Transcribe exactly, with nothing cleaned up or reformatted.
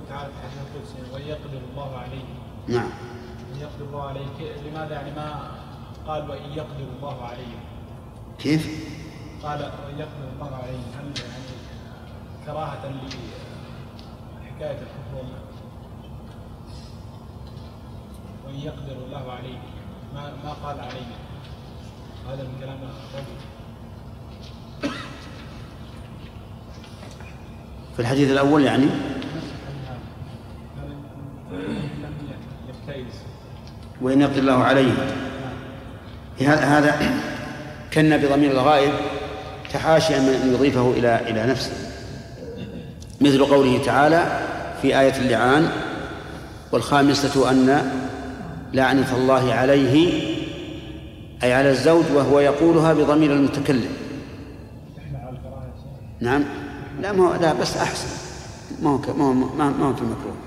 تعالى في الحديث القدسي ويقدر الله عليه. نعم. يقدر الله عليه، لماذا يعني ما قال وإن يقدر الله عليه؟ كيف؟ قال وإن يقدر الله عليه، هل يعني كراهة لحكاية الكفر وإن يقدر الله عليه ما ما قال عليه؟ هذا من كلام الرجل. في الحديث الأول يعني وإن يقدر الله عليه، هذا كان بضمير الغائب تحاشيا من أن يضيفه إلى إلى نفسه، مثل قوله تعالى في آية اللعان: والخامسة أن لعنة الله عليه، أي على الزوج، وهو يقولها بضمير المتكلم. نعم. لا ما هو لا بس أحسن، ما هو ما هو ما هو في المكروه.